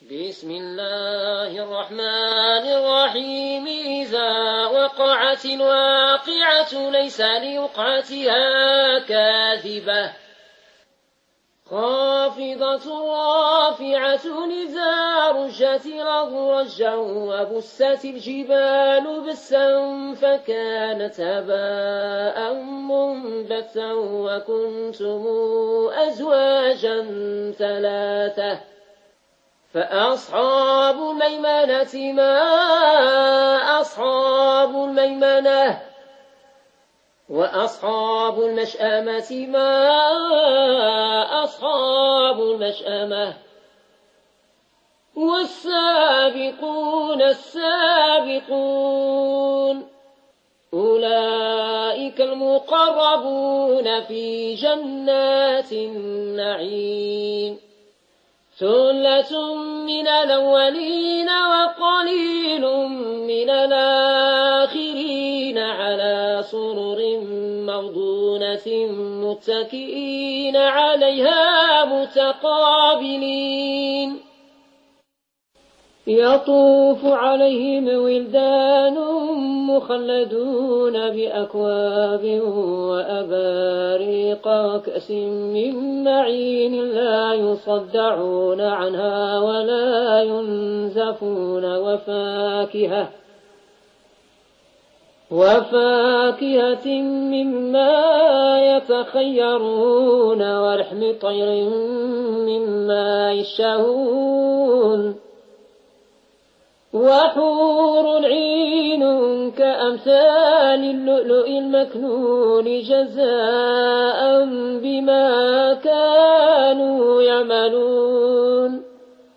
بسم الله الرحمن الرحيم. إذا وقعت الواقعة ليس لوقعتها كاذبة خافضة رافعة إذا رجت الأرض رجا وبست الجبال بسا فكانت هباء منبثا وكنتم أزواجا ثلاثة فأصحاب الميمنة ما أصحاب الميمنة وأصحاب المشأمة ما أصحاب المشأمة والسابقون السابقون أولئك المقربون في جنات النعيم ثلة من الأولين وقليل من الآخرين على سرر موضونة متكئين عليها متقابلين يطوف عليهم ولدان مخلدون بأكواب وأباريق وكأس من معين لا يصدعون عنها ولا ينزفون وفاكهة مما يتخيرون ولحم طير مما يشتهون وحور عين كأمثال اللؤلؤ المكنون جزاء بما كانوا يعملون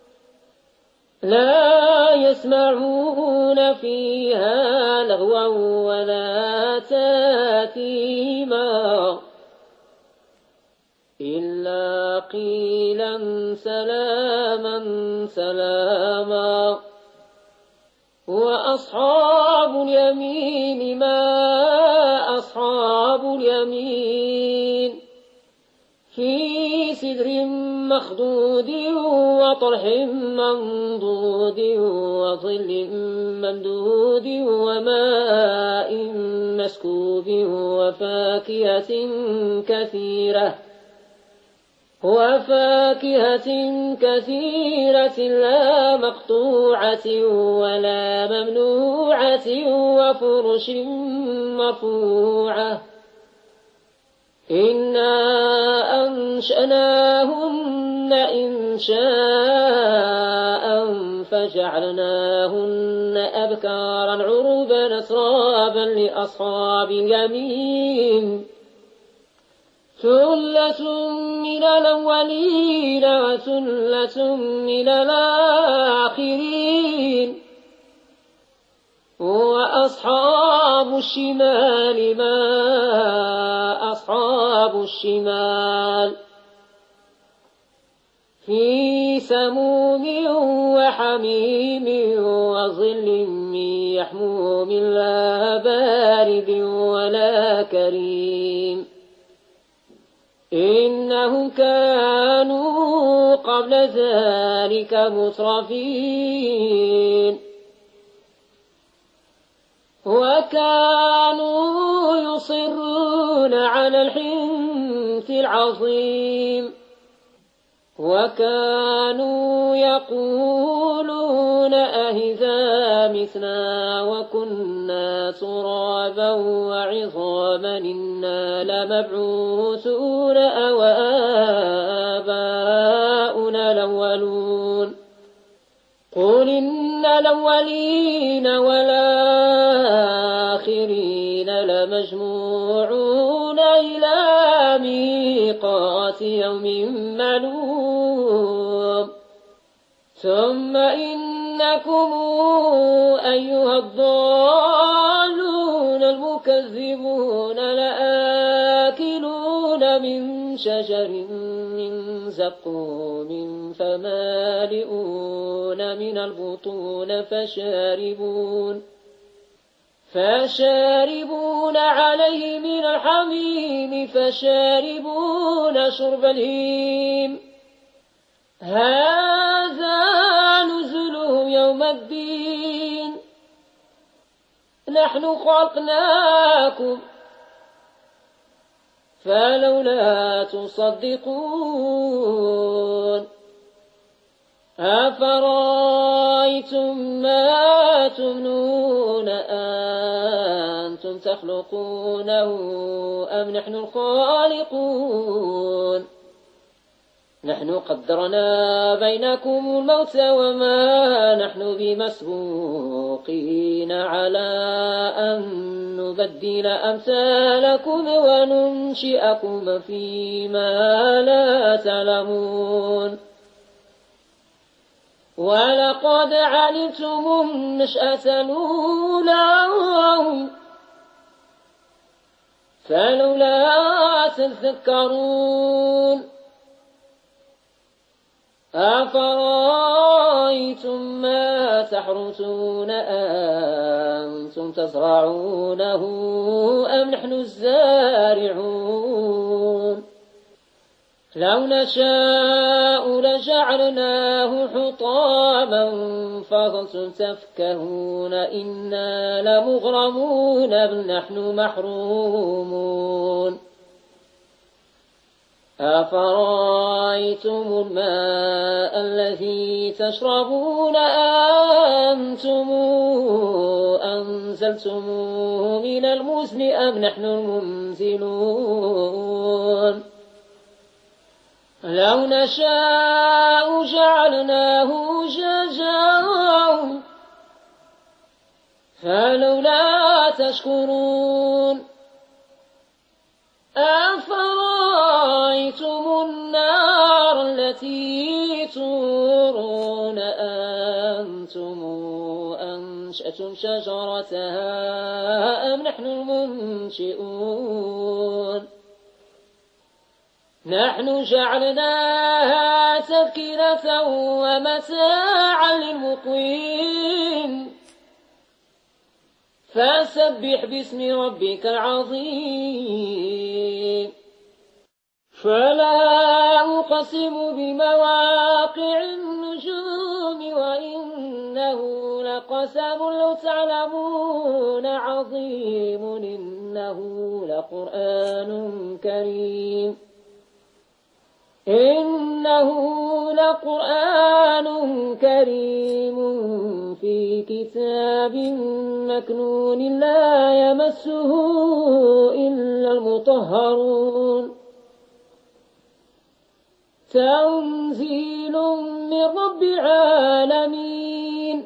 لا يسمعون فيها لغوا ولا تاثيما إلا قيلا سلاما سلاما وأصحاب اليمين ما أصحاب اليمين في سدر مخضود وطرح منضود وظل ممدود وماء مسكوب وفاكهة كثيرة لا مقطوعة ولا ممنوعة وفرش مرفوعة إنا أنشأناهن إنشاء فجعلناهن أبكارا عربا أترابا لأصحاب اليمين ثلة من الأولين وثلة من الآخرين وأصحاب الشمال ما أصحاب الشمال في سموم وحميم وظل من يحموم لا بارد ولا كريم إنهم كانوا قبل ذلك مترفين وكانوا يصرون على الحنث العظيم وكانوا يقولون أهذا مثلنا وكنا ترابا وعظاما إنا لمبعوثون أو آباؤنا الأولون قل إن الأولين والآخرين لمجموعون إلى ميقات يوم معلوم ثم إنكم أيها الضالون المكذبون لآكلون من شجر من زقوم فمالئون من البطون فشاربون عليه من الحميم فشاربون شرب الهيم هذا نحن خلقناكم فلولا تصدقون أفرأيتم ما تمنون أنتم تخلقونه أم نحن الخالقون نحن قدرنا بينكم الموت وما نحن بمسبوقين على أن نبدل أمثالكم وننشئكم فيما لا تعلمون ولقد علمتم النشأة الأولى فلولا تذكرون أفرأيتم ما تحرثون أنتم تزرعونه أم نحن الزارعون لو نشاء لجعلناه حطاما فظلتم تفكهون إنا لمغرمون بل نحن محرومون أفرأيتم الماء الذي تشربون أنتم أنزلتموه من المزن أم نحن المنزلون لو نشاء جعلناه جاجا فلولا تشكرون أفرأيتم النار التي تورون أنتم أنشأتم شجرتها أم نحن المنشئون نحن جعلناها تذكرة ومتاعا للمقوين فسبح باسم ربك العظيم فلا أقسم بمواقع النجوم وإنه لقسم لو تعلمون عظيم إنه لقرآن كريم إنه لقرآن كريم في كتاب مكنون لا يمسه إلا المطهرون تنزيل من رب العالمين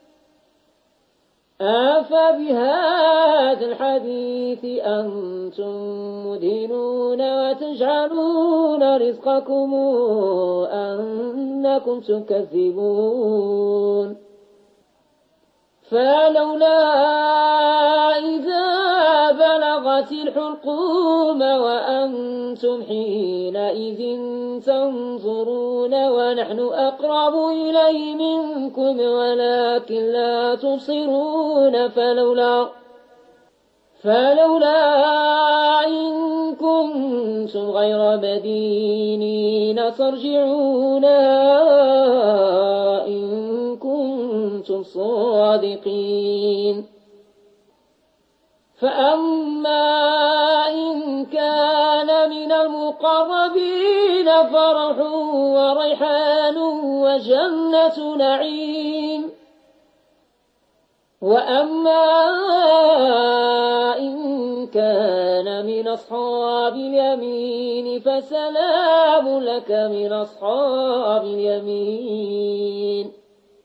أفبهذا الحديث أنتم مدهنون وتجعلون رزقكم أنكم تكذبون فلولا إذا بلغت الحلقوم وأنتم حينئذ تنظرون ونحن أقرب إليه منكم ولكن لا تبصرون فلولا إن كنتم غير مدينين ترجعونها إن كنتم صادقين فأما إن كان من المقربين فرح وريحان وجنة نعيم وأما إن كان من أصحاب اليمين فسلام لك من أصحاب اليمين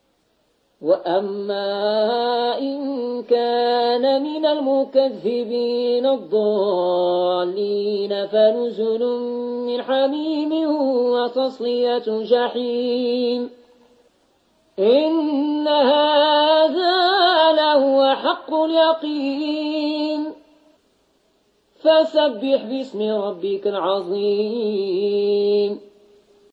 وأما إن كان من المكذبين الضالين فنزل من حميم وتصلية جحيم إن هذا لهو حق اليقين فسبح باسم ربك العظيم